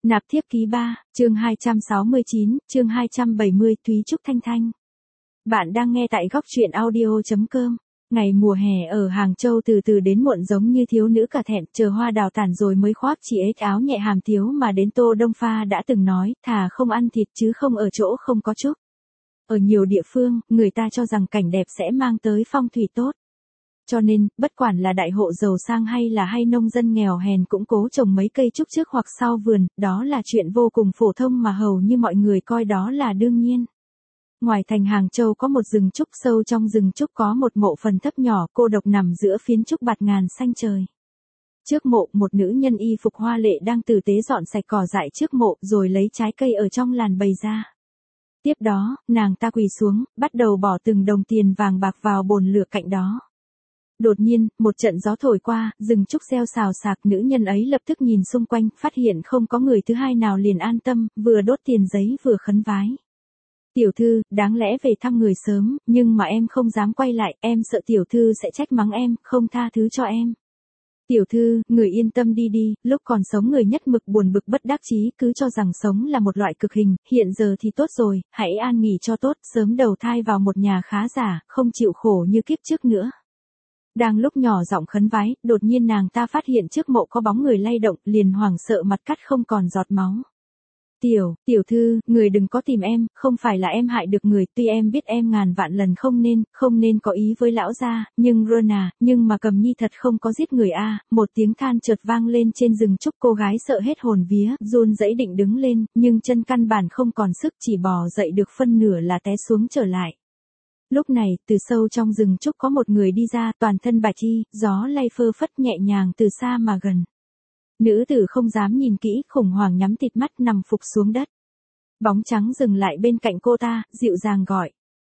Nạp thiếp ký 3, chương 269, chương 270, Thúy Trúc Thanh Thanh. Bạn đang nghe tại góc truyện audio.com. Ngày mùa hè ở Hàng Châu từ từ đến muộn giống như thiếu nữ cả thẹn, chờ hoa đào tàn rồi mới khoác chỉ ếch áo nhẹ hàm thiếu mà đến Tô Đông Pha đã từng nói, thà không ăn thịt chứ không ở chỗ không có trúc. Ở nhiều địa phương, người ta cho rằng cảnh đẹp sẽ mang tới phong thủy tốt. Cho nên, bất quản là đại hộ giàu sang hay nông dân nghèo hèn cũng cố trồng mấy cây trúc trước hoặc sau vườn, đó là chuyện vô cùng phổ thông mà hầu như mọi người coi đó là đương nhiên. Ngoài thành Hàng Châu có một rừng trúc, sâu trong rừng trúc có một mộ phần thấp nhỏ cô độc nằm giữa phiến trúc bạt ngàn xanh trời. Trước mộ, một nữ nhân y phục hoa lệ đang tử tế dọn sạch cỏ dại trước mộ rồi lấy trái cây ở trong làn bày ra. Tiếp đó, nàng ta quỳ xuống, bắt đầu bỏ từng đồng tiền vàng bạc vào bồn lửa cạnh đó. Đột nhiên, một trận gió thổi qua, rừng trúc reo xào xạc, nữ nhân ấy lập tức nhìn xung quanh, phát hiện không có người thứ hai nào liền an tâm, vừa đốt tiền giấy vừa khấn vái. Tiểu thư, đáng lẽ về thăm người sớm, nhưng mà em không dám quay lại, em sợ tiểu thư sẽ trách mắng em, không tha thứ cho em. Tiểu thư, người yên tâm đi đi, lúc còn sống người nhất mực buồn bực bất đắc chí, cứ cho rằng sống là một loại cực hình, hiện giờ thì tốt rồi, hãy an nghỉ cho tốt, sớm đầu thai vào một nhà khá giả, không chịu khổ như kiếp trước nữa. Đang lúc nhỏ giọng khấn vái, đột nhiên nàng ta phát hiện trước mộ có bóng người lay động, liền hoảng sợ mặt cắt không còn giọt máu. Tiểu thư, người đừng có tìm em, không phải là em hại được người, tuy em biết em ngàn vạn lần không nên có ý với lão gia, nhưng mà Cầm Nhi thật không có giết người a. Một tiếng than chợt vang lên trên rừng trúc, cô gái sợ hết hồn vía, run rẩy định đứng lên, nhưng chân căn bản không còn sức, chỉ bò dậy được phân nửa là té xuống trở lại. Lúc này, từ sâu trong rừng trúc có một người đi ra, toàn thân bạch y, gió lay phơ phất nhẹ nhàng từ xa mà gần. Nữ tử không dám nhìn kỹ, khủng hoảng nhắm tịt mắt nằm phục xuống đất. Bóng trắng dừng lại bên cạnh cô ta, dịu dàng gọi.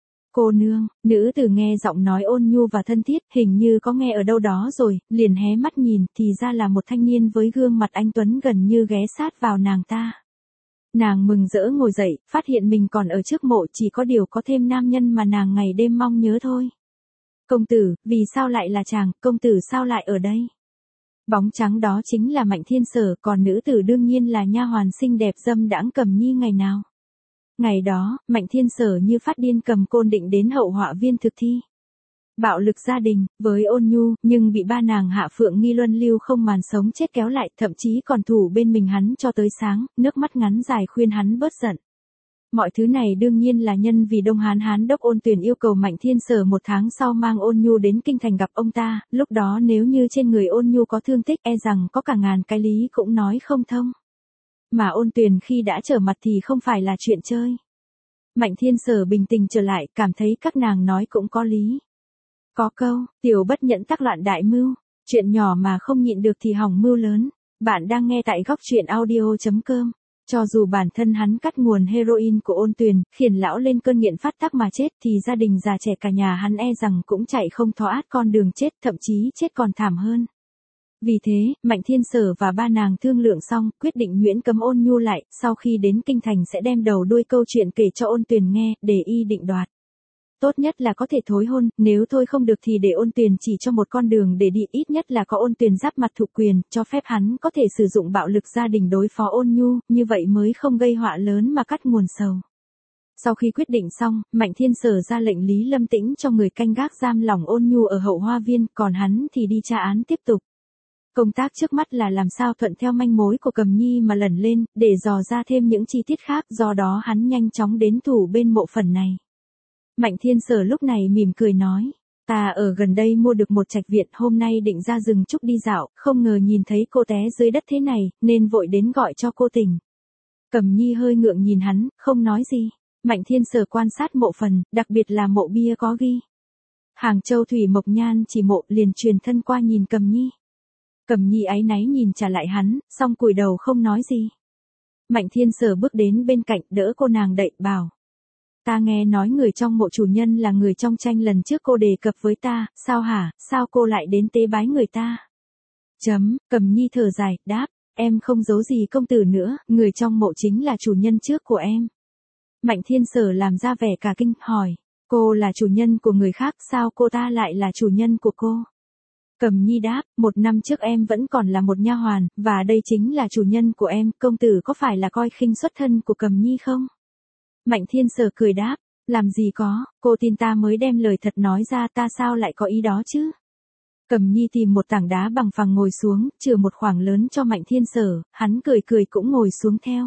Cô nương, nữ tử nghe giọng nói ôn nhu và thân thiết, hình như có nghe ở đâu đó rồi, liền hé mắt nhìn, thì ra là một thanh niên với gương mặt anh tuấn gần như ghé sát vào nàng ta. Nàng mừng rỡ ngồi dậy, phát hiện mình còn ở trước mộ, chỉ có điều có thêm nam nhân mà nàng ngày đêm mong nhớ thôi. Công tử, vì sao lại là chàng, công tử sao lại ở đây? Bóng trắng đó chính là Mạnh Thiên Sở, còn nữ tử đương nhiên là nha hoàn xinh đẹp dâm đãng Cầm Nhi ngày nào. Ngày đó, Mạnh Thiên Sở như phát điên cầm côn định đến hậu họa viên thực thi bạo lực gia đình, với ôn nhu, nhưng bị ba nàng Hạ Phượng Nghi luân lưu không màn sống chết kéo lại, thậm chí còn thủ bên mình hắn cho tới sáng, nước mắt ngắn dài khuyên hắn bớt giận. Mọi thứ này đương nhiên là nhân vì Đông Hán đốc Ôn Tuyền yêu cầu Mạnh Thiên Sở một tháng sau mang Ôn Nhu đến kinh thành gặp ông ta, lúc đó nếu như trên người Ôn Nhu có thương tích e rằng có cả ngàn cái lý cũng nói không thông. Mà Ôn Tuyền khi đã trở mặt thì không phải là chuyện chơi. Mạnh Thiên Sở bình tĩnh trở lại, cảm thấy các nàng nói cũng có lý. Có câu, tiểu bất nhẫn tắc loạn đại mưu, chuyện nhỏ mà không nhịn được thì hỏng mưu lớn. Bạn đang nghe tại góc truyện audio.com. Cho dù bản thân hắn cắt nguồn heroin của Ôn Tuyền, khiến lão lên cơn nghiện phát tác mà chết thì gia đình già trẻ cả nhà hắn e rằng cũng chạy không thoát con đường chết, thậm chí chết còn thảm hơn. Vì thế, Mạnh Thiên Sở và ba nàng thương lượng xong, quyết định miễn cấm Ôn Nhu lại, sau khi đến kinh thành sẽ đem đầu đuôi câu chuyện kể cho Ôn Tuyền nghe, để y định đoạt. Tốt nhất là có thể thối hôn, nếu thôi không được thì để Ôn Tuyền chỉ cho một con đường để đi, ít nhất là có Ôn Tuyền giáp mặt thụ quyền, cho phép hắn có thể sử dụng bạo lực gia đình đối phó Ôn Nhu, như vậy mới không gây họa lớn mà cắt nguồn sầu. Sau khi quyết định xong, Mạnh Thiên Sở ra lệnh Lý Lâm Tĩnh cho người canh gác giam lỏng Ôn Nhu ở hậu hoa viên, còn hắn thì đi tra án tiếp tục. Công tác trước mắt là làm sao thuận theo manh mối của Cầm Nhi mà lẩn lên, để dò ra thêm những chi tiết khác, do đó hắn nhanh chóng đến thủ bên mộ phần này. Mạnh Thiên Sở lúc này mỉm cười nói, ta ở gần đây mua được một trạch viện, hôm nay định ra rừng trúc đi dạo, không ngờ nhìn thấy cô té dưới đất thế này, nên vội đến gọi cho cô tỉnh. Cầm Nhi hơi ngượng nhìn hắn, không nói gì. Mạnh Thiên Sở quan sát mộ phần, đặc biệt là mộ bia có ghi Hàng Châu Thủy Mộc Nhan chỉ mộ, liền truyền thân qua nhìn Cầm Nhi. Cầm Nhi áy náy nhìn trả lại hắn, xong cúi đầu không nói gì. Mạnh Thiên Sở bước đến bên cạnh, đỡ cô nàng đậy, bảo. Ta nghe nói người trong mộ chủ nhân là người trong tranh lần trước cô đề cập với ta, sao hả, sao cô lại đến tế bái người ta? Cầm Nhi thở dài, đáp, em không giấu gì công tử nữa, người trong mộ chính là chủ nhân trước của em. Mạnh Thiên Sở làm ra vẻ cả kinh, hỏi, cô là chủ nhân của người khác, sao cô ta lại là chủ nhân của cô? Cầm Nhi đáp, 1 năm trước em vẫn còn là một nha hoàn, và đây chính là chủ nhân của em, công tử có phải là coi khinh xuất thân của Cầm Nhi không? Mạnh Thiên Sở cười đáp, làm gì có, cô tin ta mới đem lời thật nói ra, ta sao lại có ý đó chứ? Cầm Nhi tìm một tảng đá bằng phẳng ngồi xuống, chừa một khoảng lớn cho Mạnh Thiên Sở, hắn cười cười cũng ngồi xuống theo.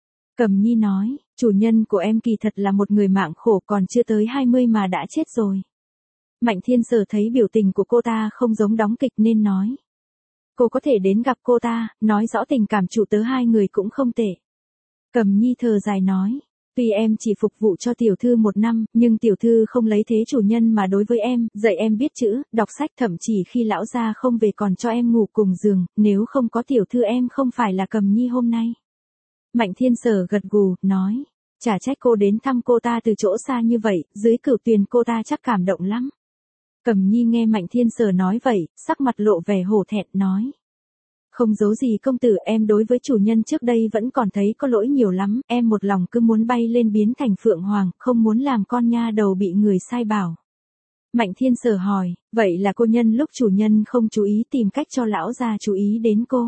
Cầm Nhi nói, chủ nhân của em kỳ thật là một người mạng khổ, còn chưa tới 20 mà đã chết rồi. Mạnh Thiên Sở thấy biểu tình của cô ta không giống đóng kịch nên nói. Cô có thể đến gặp cô ta, nói rõ tình cảm chủ tớ hai người cũng không tệ. Cầm Nhi thở dài nói, tuy em chỉ phục vụ cho tiểu thư 1 năm, nhưng tiểu thư không lấy thế chủ nhân mà đối với em, dạy em biết chữ, đọc sách, thậm chí khi lão gia không về còn cho em ngủ cùng giường, nếu không có tiểu thư em không phải là Cầm Nhi hôm nay. Mạnh Thiên Sở gật gù, nói, chả trách cô đến thăm cô ta từ chỗ xa như vậy, dưới cửu tuyền cô ta chắc cảm động lắm. Cầm Nhi nghe Mạnh Thiên Sở nói vậy, sắc mặt lộ vẻ hổ thẹn, nói. Không giấu gì công tử, em đối với chủ nhân trước đây vẫn còn thấy có lỗi nhiều lắm, em một lòng cứ muốn bay lên biến thành Phượng Hoàng, không muốn làm con nha đầu bị người sai bảo. Mạnh Thiên Sở hỏi, vậy là cô nhân lúc chủ nhân không chú ý tìm cách cho lão gia chú ý đến cô.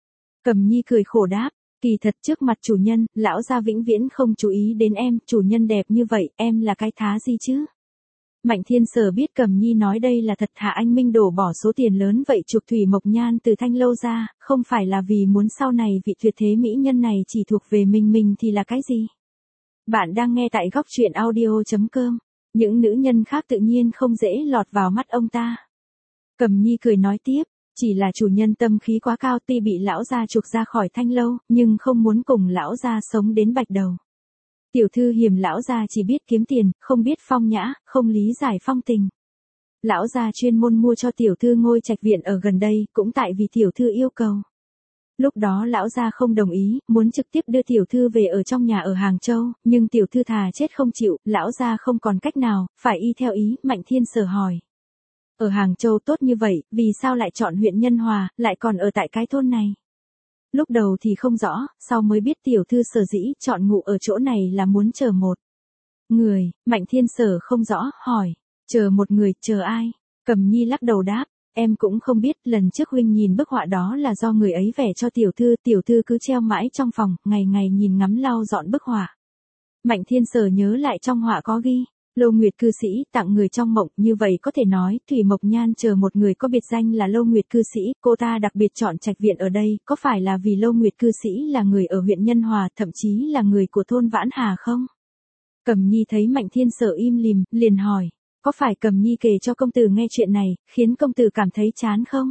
Cầm Nhi cười khổ đáp, kỳ thật trước mặt chủ nhân, lão gia vĩnh viễn không chú ý đến em, chủ nhân đẹp như vậy, em là cái thá gì chứ? Mạnh Thiên Sở biết Cầm Nhi nói đây là thật, Hạ Anh Minh đổ bỏ số tiền lớn vậy chuộc Thủy Mộc Nhan từ Thanh Lâu ra, không phải là vì muốn sau này vị tuyệt thế mỹ nhân này chỉ thuộc về mình thì là cái gì? Bạn đang nghe tại góc truyện audio.com, những nữ nhân khác tự nhiên không dễ lọt vào mắt ông ta. Cầm Nhi cười nói tiếp, chỉ là chủ nhân tâm khí quá cao, tuy bị lão gia chuộc ra khỏi Thanh Lâu, nhưng không muốn cùng lão gia sống đến bạch đầu. Tiểu thư hiềm lão gia chỉ biết kiếm tiền, không biết phong nhã, không lý giải phong tình. Lão gia chuyên môn mua cho tiểu thư ngôi trạch viện ở gần đây, cũng tại vì tiểu thư yêu cầu. Lúc đó lão gia không đồng ý, muốn trực tiếp đưa tiểu thư về ở trong nhà ở Hàng Châu, nhưng tiểu thư thà chết không chịu, lão gia không còn cách nào, phải y theo ý. Mạnh Thiên Sở hỏi. Ở Hàng Châu tốt như vậy, vì sao lại chọn huyện Nhân Hòa, lại còn ở tại cái thôn này? Lúc đầu thì không rõ, sau mới biết tiểu thư sở dĩ chọn ngụ ở chỗ này là muốn chờ một người. Mạnh Thiên Sở không rõ, hỏi, chờ một người, chờ ai? Cầm Nhi lắc đầu đáp, em cũng không biết, lần trước huynh nhìn bức họa đó là do người ấy vẽ cho tiểu thư cứ treo mãi trong phòng, ngày ngày nhìn ngắm lau dọn bức họa. Mạnh Thiên Sở nhớ lại trong họa có ghi, Lô Nguyệt cư sĩ tặng người trong mộng, như vậy có thể nói Thủy Mộc Nhan chờ một người có biệt danh là Lô Nguyệt cư sĩ, cô ta đặc biệt chọn trạch viện ở đây, có phải là vì Lô Nguyệt cư sĩ là người ở huyện Nhân Hòa, thậm chí là người của thôn Vãn Hà không? Cầm Nhi thấy Mạnh Thiên Sở im lìm, liền hỏi, có phải Cầm Nhi kể cho công tử nghe chuyện này, khiến công tử cảm thấy chán không?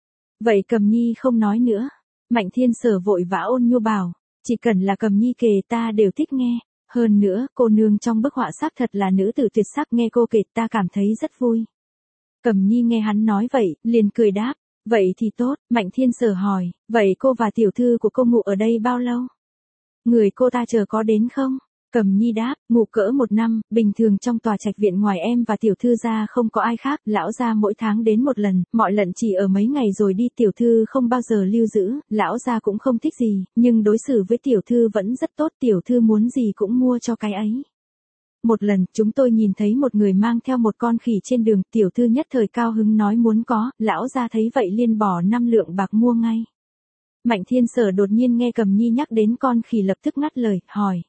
Vậy Cầm Nhi không nói nữa. Mạnh Thiên Sở vội vã ôn nhu bảo, chỉ cần là Cầm Nhi kể ta đều thích nghe. Hơn nữa, cô nương trong bức họa xác thật là nữ tử tuyệt sắc, nghe cô kể ta cảm thấy rất vui. Cầm Nhi nghe hắn nói vậy, liền cười đáp, vậy thì tốt. Mạnh Thiên Sở hỏi, vậy cô và tiểu thư của cô ngụ ở đây bao lâu? Người cô ta chờ có đến không? Cầm Nhi đáp, ngụ cỡ 1 năm, bình thường trong tòa trạch viện ngoài em và tiểu thư ra không có ai khác, lão gia mỗi tháng đến một lần, mọi lần chỉ ở mấy ngày rồi đi, tiểu thư không bao giờ lưu giữ, lão gia cũng không thích gì, nhưng đối xử với tiểu thư vẫn rất tốt, tiểu thư muốn gì cũng mua cho cái ấy. Một lần, chúng tôi nhìn thấy một người mang theo một con khỉ trên đường, tiểu thư nhất thời cao hứng nói muốn có, lão gia thấy vậy liền bỏ 5 lượng bạc mua ngay. Mạnh Thiên Sở đột nhiên nghe Cầm Nhi nhắc đến con khỉ lập tức ngắt lời, hỏi.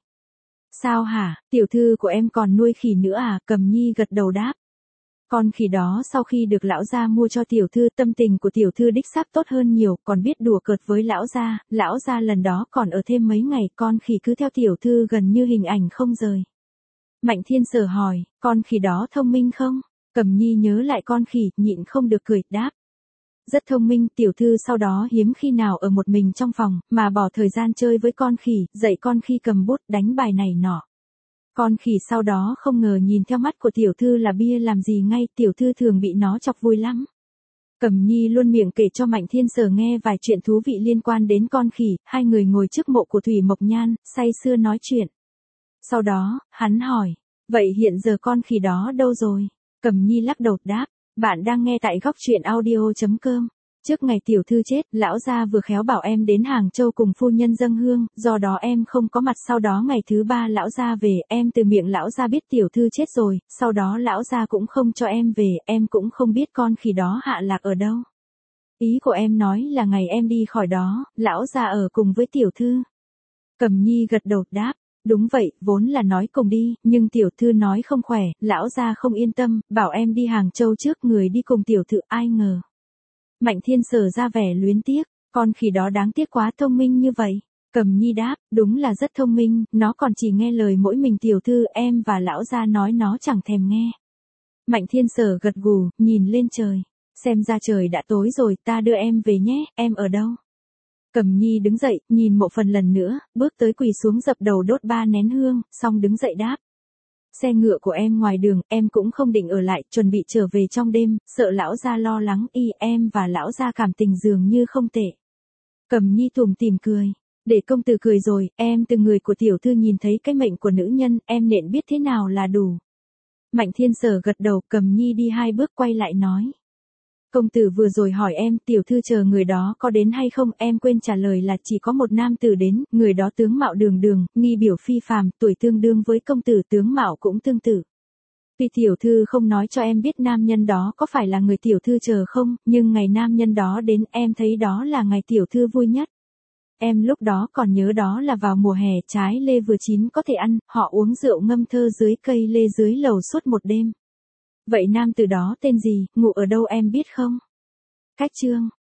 Sao hả, tiểu thư của em còn nuôi khỉ nữa à? Cầm Nhi gật đầu đáp. Con khỉ đó sau khi được lão gia mua cho tiểu thư, tâm tình của tiểu thư đích xác tốt hơn nhiều, còn biết đùa cợt với lão gia lần đó còn ở thêm mấy ngày, con khỉ cứ theo tiểu thư gần như hình ảnh không rời. Mạnh Thiên Sở hỏi, con khỉ đó thông minh không? Cầm Nhi nhớ lại con khỉ, nhịn không được cười, đáp. Rất thông minh, tiểu thư sau đó hiếm khi nào ở một mình trong phòng, mà bỏ thời gian chơi với con khỉ, dạy con khỉ cầm bút, đánh bài này nọ. Con khỉ sau đó không ngờ nhìn theo mắt của tiểu thư là bia làm gì ngay, tiểu thư thường bị nó chọc vui lắm. Cầm Nhi luôn miệng kể cho Mạnh Thiên Sở nghe vài chuyện thú vị liên quan đến con khỉ, hai người ngồi trước mộ của Thủy Mộc Nhan, say sưa nói chuyện. Sau đó, hắn hỏi, vậy hiện giờ con khỉ đó đâu rồi? Cầm Nhi lắc đầu đáp. Bạn đang nghe tại góc truyện audio.com. Trước ngày tiểu thư chết, lão gia vừa khéo bảo em đến Hàng Châu cùng phu nhân dâng hương, do đó em không có mặt, sau đó ngày thứ 3 lão gia về, em từ miệng lão gia biết tiểu thư chết rồi, sau đó lão gia cũng không cho em về, em cũng không biết con khỉ đó hạ lạc ở đâu. Ý của em nói là ngày em đi khỏi đó, lão gia ở cùng với tiểu thư. Cẩm Nhi gật đầu đáp, đúng vậy, vốn là nói cùng đi, nhưng tiểu thư nói không khỏe, lão gia không yên tâm, bảo em đi Hàng Châu trước, người đi cùng tiểu thư, ai ngờ. Mạnh Thiên Sở ra vẻ luyến tiếc, con khỉ đó đáng tiếc quá thông minh như vậy. Cẩm Nhi đáp, đúng là rất thông minh, nó còn chỉ nghe lời mỗi mình tiểu thư, em và lão gia nói nó chẳng thèm nghe. Mạnh Thiên Sở gật gù, nhìn lên trời. Xem ra trời đã tối rồi, ta đưa em về nhé, em ở đâu? Cẩm Nhi đứng dậy, nhìn Mộ Phần lần nữa, bước tới quỳ xuống dập đầu đốt 3 nén hương, xong đứng dậy đáp. Xe ngựa của em ngoài đường, em cũng không định ở lại, chuẩn bị trở về trong đêm, sợ lão gia lo lắng, em và lão gia cảm tình dường như không tệ. Cẩm Nhi tủm tỉm cười. Để công tử cười rồi, em từ người của tiểu thư nhìn thấy cái mệnh của nữ nhân, em nên biết thế nào là đủ. Mạnh Thiên Sở gật đầu, Cẩm Nhi đi 2 bước quay lại nói. Công tử vừa rồi hỏi em, tiểu thư chờ người đó có đến hay không, em quên trả lời là chỉ có một nam tử đến, người đó tướng mạo đường đường, nghi biểu phi phàm, tuổi tương đương với công tử, tướng mạo cũng tương tự. Tuy tiểu thư không nói cho em biết nam nhân đó có phải là người tiểu thư chờ không, nhưng ngày nam nhân đó đến, em thấy đó là ngày tiểu thư vui nhất. Em lúc đó còn nhớ đó là vào mùa hè, trái lê vừa chín có thể ăn, họ uống rượu ngâm thơ dưới cây lê dưới lầu suốt một đêm. Vậy nam tử đó tên gì, ngụ ở đâu em biết không? Cách chương